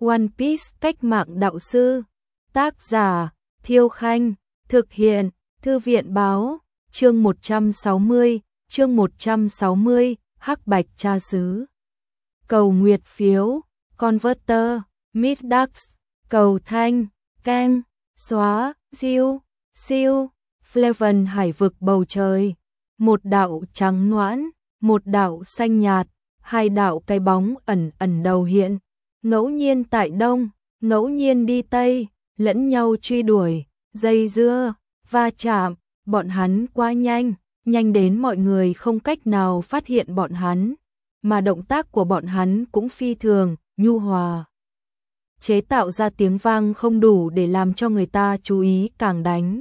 One Piece cách mạng đạo sư. Tác giả Thiêu Khanh. Thực hiện Thư viện Báo. Chương 160, Hắc Bạch Cha Xứ. Cầu nguyệt phiếu, Converter, Middax, cầu thanh, Keng, xóa, siêu, Flaven hải vực bầu trời. Một đạo trắng noãn, một đạo xanh nhạt, hai đạo cái bóng ẩn ẩn đầu hiện, ngẫu nhiên tại đông, ngẫu nhiên đi tây, lẫn nhau truy đuổi, dây dưa, va chạm, bọn hắn quá nhanh, nhanh đến mọi người không cách nào phát hiện bọn hắn, mà động tác của bọn hắn cũng phi thường, nhu hòa. Chế tạo ra tiếng vang không đủ để làm cho người ta chú ý, càng đánh.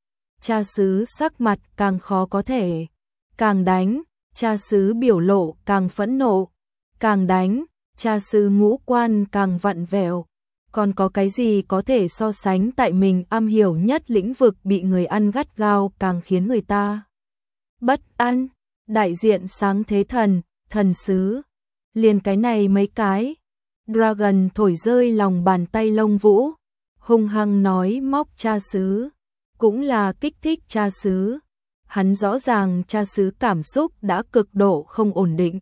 Cha xứ sắc mặt càng khó có thể, càng đánh, cha xứ biểu lộ càng phẫn nộ, càng đánh, cha xứ ngũ quan càng vặn vẹo. Còn có cái gì có thể so sánh tại mình am hiểu nhất lĩnh vực bị người ăn gắt gao càng khiến người ta bất an. Đại diện sáng thế thần, thần sứ. Liền cái này mấy cái. Dragon thổi rơi lòng bàn tay lông vũ, hung hăng nói móc cha xứ. Cũng là kích thích cha xứ. Hắn rõ ràng cha xứ cảm xúc đã cực độ không ổn định.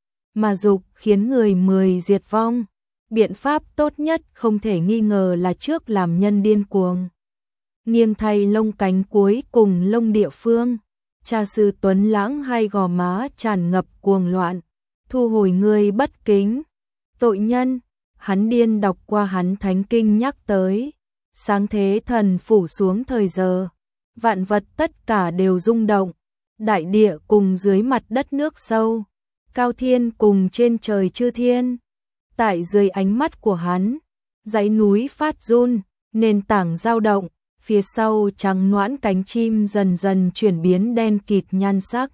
Mà dục khiến người 10 diệt vong. Biện pháp tốt nhất không thể nghi ngờ là trước làm nhân điên cuồng. Nghiêng thay lông cánh cuối cùng lông địa phương. Cha xứ tuấn lãng hai gò má tràn ngập cuồng loạn. Thu hồi người bất kính. Tội nhân, hắn điên đọc qua hắn thánh kinh nhắc tới. Sáng thế thần phủ xuống thời giờ. Vạn vật tất cả đều rung động. Đại địa cùng dưới mặt đất nước sâu. Cao thiên cùng trên trời chư thiên. Tại dưới ánh mắt của hắn, dãy núi phát run, nền tảng dao động, phía sau trắng noãn cánh chim dần dần chuyển biến đen kịt nhan sắc.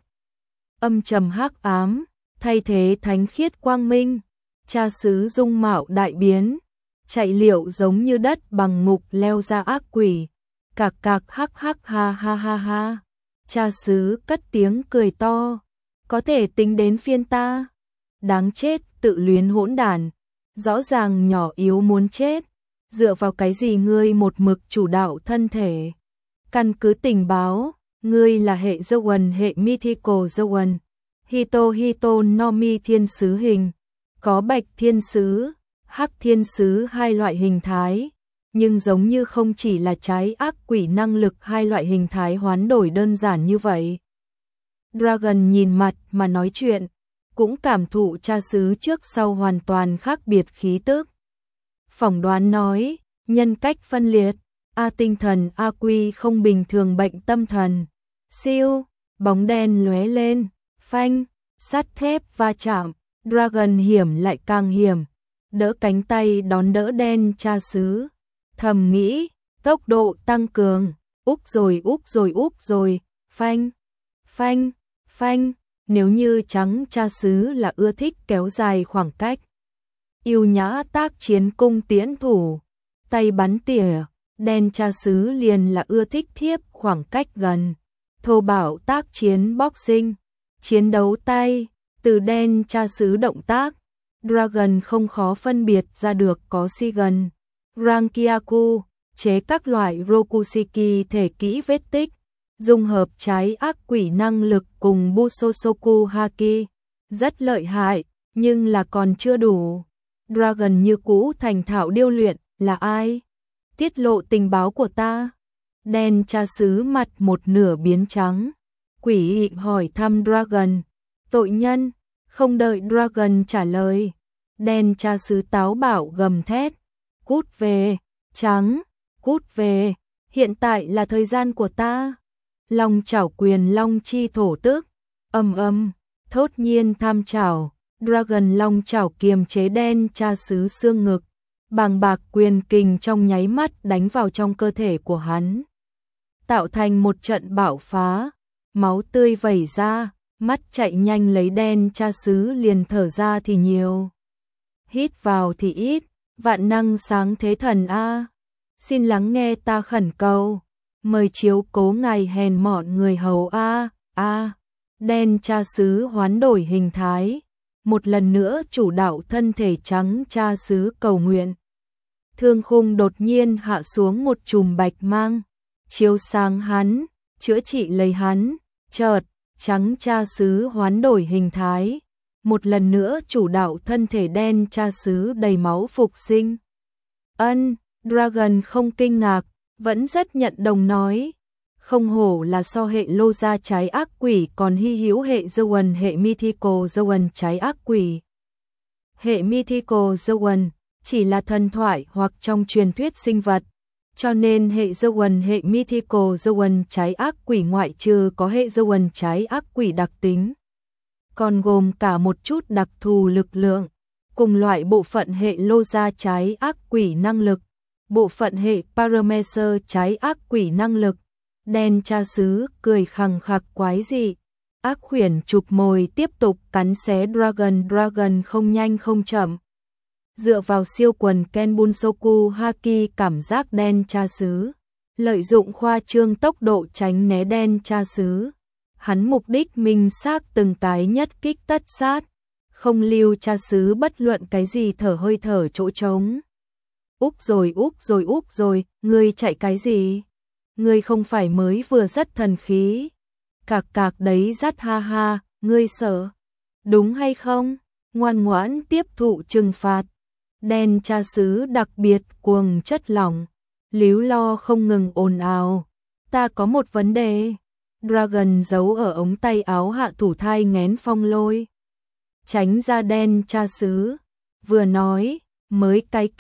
Âm trầm hắc ám, thay thế thánh khiết quang minh, cha xứ dung mạo đại biến, chạy liệu giống như đất bằng ngục leo ra ác quỷ, cạc cạc hắc hắc ha ha ha ha. Cha xứ cất tiếng cười to, có thể tính đến phiên ta. Đáng chết, tự luyến hỗn đản, rõ ràng nhỏ yếu muốn chết, dựa vào cái gì ngươi một mực chủ đạo thân thể? Căn cứ tình báo, ngươi là hệ Zoan, hệ Mythical Zoan, Hito no Mi thiên sứ hình, có bạch thiên sứ, hắc thiên sứ hai loại hình thái, nhưng giống như không chỉ là trái ác quỷ năng lực hai loại hình thái hoán đổi đơn giản như vậy. Dragon nhìn mặt mà nói chuyện, cũng cảm thụ cha xứ trước sau hoàn toàn khác biệt khí tức. Phỏng đoán nói, nhân cách phân liệt, tinh thần quy không bình thường bệnh tâm thần. Siêu, bóng đen lóe lên, phanh, sắt thép va chạm, Dragon hiểm lại càng hiểm, đỡ cánh tay đón đỡ đen cha xứ. Thầm nghĩ, tốc độ tăng cường, úp rồi, phanh, phanh, phanh. Nếu như trắng cha xứ là ưa thích kéo dài khoảng cách, yêu nhã tác chiến cung tiễn thủ, tay bắn tỉa, đen cha xứ liền là ưa thích thiếp khoảng cách gần, thô bạo tác chiến boxing, chiến đấu tay. Từ đen cha xứ động tác, Dragon không khó phân biệt ra được có Shigen, Rankyaku, chế các loại Rokushiki thể kỹ vết tích. Dung hợp trái ác quỷ năng lực cùng Busosoku Haki, rất lợi hại, nhưng là còn chưa đủ. Dragon như cũ thành thạo điêu luyện, là ai? Tiết lộ tình báo của ta. Đen cha xứ mặt một nửa biến trắng. Quỷ hỏi thăm Dragon. Tội nhân, không đợi Dragon trả lời. Đen cha xứ táo bạo gầm thét. Cút về, trắng, cút về, hiện tại là thời gian của ta. Long chảo quyền long chi thổ tức, thốt nhiên tham chảo, Dragon long chảo kiềm chế đen cha xứ xương ngực, bàng bạc quyền kình trong nháy mắt đánh vào trong cơ thể của hắn, tạo thành một trận bạo phá, máu tươi vẩy ra, mắt chạy nhanh lấy đen cha xứ liền thở ra thì nhiều, hít vào thì ít, vạn năng sáng thế thần a, xin lắng nghe ta khẩn cầu. Mời chiếu cố ngài hèn mọn người hầu đen cha xứ hoán đổi hình thái, một lần nữa chủ đạo thân thể trắng cha xứ cầu nguyện, thương khung đột nhiên hạ xuống một chùm bạch mang, chiếu sáng hắn, chữa trị lấy hắn, chợt, trắng cha xứ hoán đổi hình thái, một lần nữa chủ đạo thân thể đen cha xứ đầy máu phục sinh. Dragon không kinh ngạc, vẫn rất nhận đồng nói, không hổ là so hệ lô gia trái ác quỷ còn hy hữu hệ Zoan hệ Mythical Zoan trái ác quỷ. Hệ Mythical Zoan chỉ là thần thoại hoặc trong truyền thuyết sinh vật, cho nên hệ Zoan hệ Mythical Zoan trái ác quỷ ngoại trừ có hệ Zoan trái ác quỷ đặc tính, còn gồm cả một chút đặc thù lực lượng, cùng loại bộ phận hệ lô gia trái ác quỷ năng lực, bộ phận hệ Paramecer trái ác quỷ năng lực. Đen cha xứ cười khằng khặc quái dị, ác khuyển chụp mồi tiếp tục cắn xé Dragon không nhanh không chậm. Dựa vào siêu quần Ken Bunsoku Haki cảm giác đen cha xứ, lợi dụng khoa trương tốc độ tránh né đen cha xứ. Hắn mục đích minh xác từng cái nhất kích tất sát, không lưu cha xứ bất luận cái gì thở hơi thở chỗ trống. Úp rồi, ngươi chạy cái gì? Ngươi không phải mới vừa rất thần khí. Cạc cạc đấy dắt ha ha, ngươi sợ. Đúng hay không? Ngoan ngoãn tiếp thụ trừng phạt. Đen cha xứ đặc biệt cuồng chất lỏng, líu lo không ngừng ồn ào. Ta có một vấn đề. Dragon giấu ở ống tay áo hạ thủ thai ngén phong lôi. Tránh ra đen cha xứ. Vừa nói, mới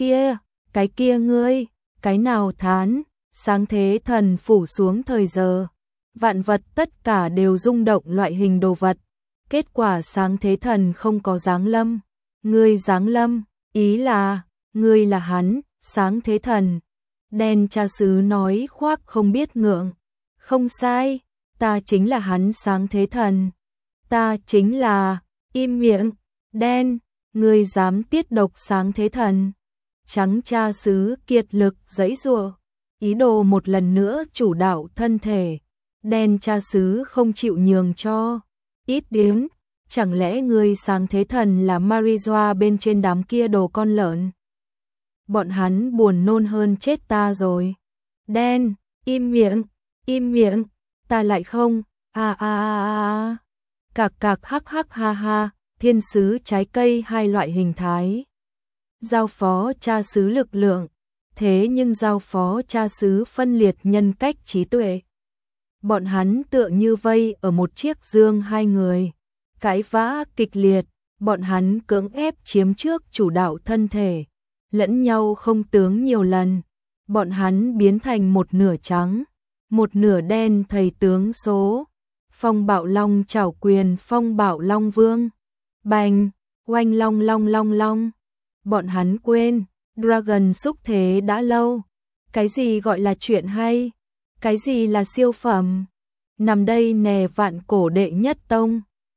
cái kia ngươi, cái nào thán, sáng thế thần phủ xuống thời giờ. Vạn vật tất cả đều rung động loại hình đồ vật. Kết quả sáng thế thần không có giáng lâm. Ngươi giáng lâm, ý là, ngươi là hắn, sáng thế thần. Đen cha xứ nói khoác không biết ngượng. Không sai, ta chính là hắn sáng thế thần. Ta chính là, im miệng, đen, ngươi dám tiết độc sáng thế thần. Trắng cha xứ kiệt lực giãy giụa, ý đồ một lần nữa chủ đạo thân thể. Đen cha xứ không chịu nhường cho. Ít điếng, chẳng lẽ ngươi sáng thế thần là Marijoa bên trên đám kia đồ con lợn? Bọn hắn buồn nôn hơn chết ta rồi. Đen, im miệng, ta lại không, Cạc cạc hắc hắc ha ha, thiên sứ trái cây hai loại hình thái. Giao phó cha xứ lực lượng, thế nhưng giao phó cha xứ phân liệt nhân cách trí tuệ. Bọn hắn tựa như vây ở một chiếc giường hai người, cãi vã kịch liệt, bọn hắn cưỡng ép chiếm trước chủ đạo thân thể, lẫn nhau không tướng nhiều lần. Bọn hắn biến thành một nửa trắng, một nửa đen thầy tướng số. Phong Bạo Long chảo quyền Phong Bạo Long Vương. Bành, oanh long. Bọn hắn quên, Dragon xúc thế đã lâu. Cái gì gọi là chuyện hay? Cái gì là siêu phẩm? Nằm đây nè vạn cổ đệ nhất tông.